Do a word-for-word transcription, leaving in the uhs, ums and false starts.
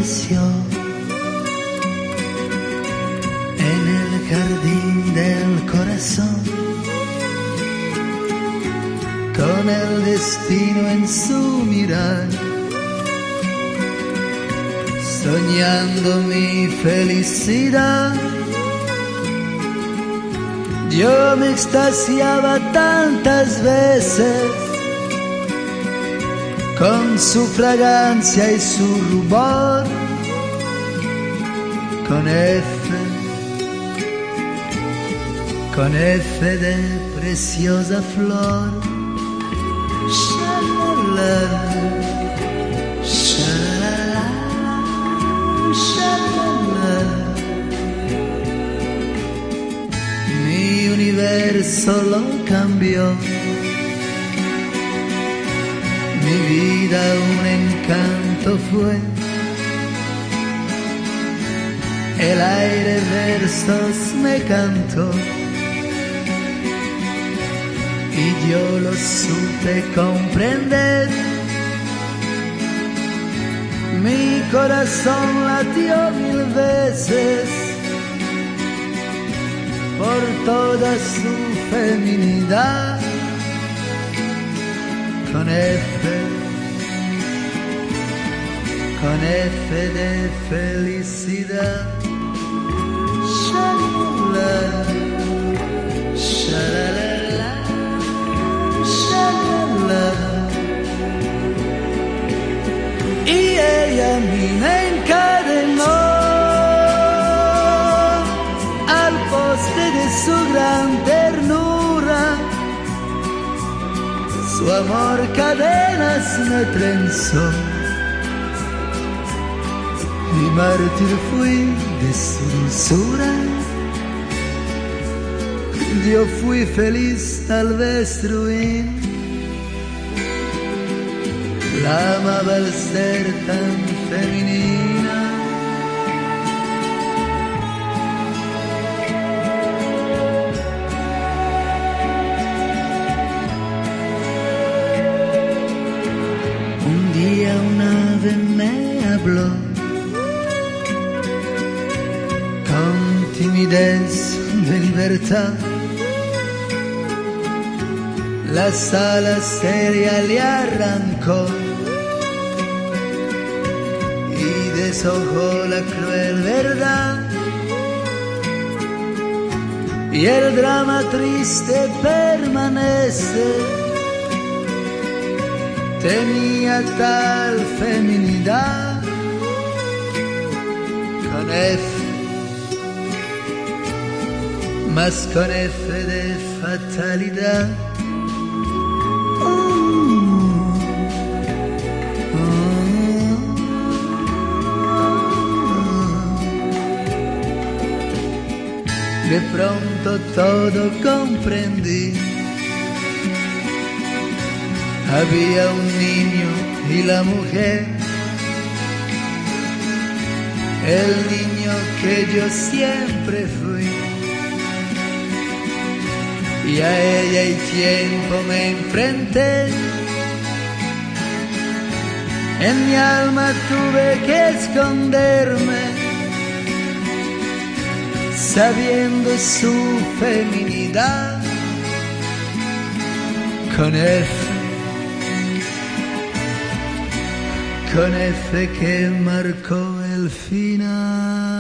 nació en el jardín del corazón, con el destino en su mirar, soñando mi felicidad. Yo me extasiaba tantas veces con su fragancia y su rubor, con F, con F de preciosa flor. Shalala, shalala, shalala. Mi universo lo cambió, mi vida un encanto fue, el aire versos me cantó y yo lo supe comprender. Mi corazón latió mil veces por toda su feminidad, con F, con F de felicidad. Shalala, shalala, shalala. Y ella a mí me encadenó al poste de su gran ternura. Su amor cadenas me trenzó, y mártir fui de su dulzura. Yo fui feliz, tal vez ruin, la amaba al ser tan femenina. Un día un ave me habló con timidez de libertad, las alas ella le arrancó y deshojó la cruel verdad, y el drama triste permanece. Tenía tal feminidad, con F, más con F de fatalidad. De pronto todo comprendí. Había un niño y la mujer, el niño que yo siempre fui, y a ella y tiempo me enfrenté. En mi alma tuve que esconderme, sabiendo su feminidad, con F, con F que marcó el final.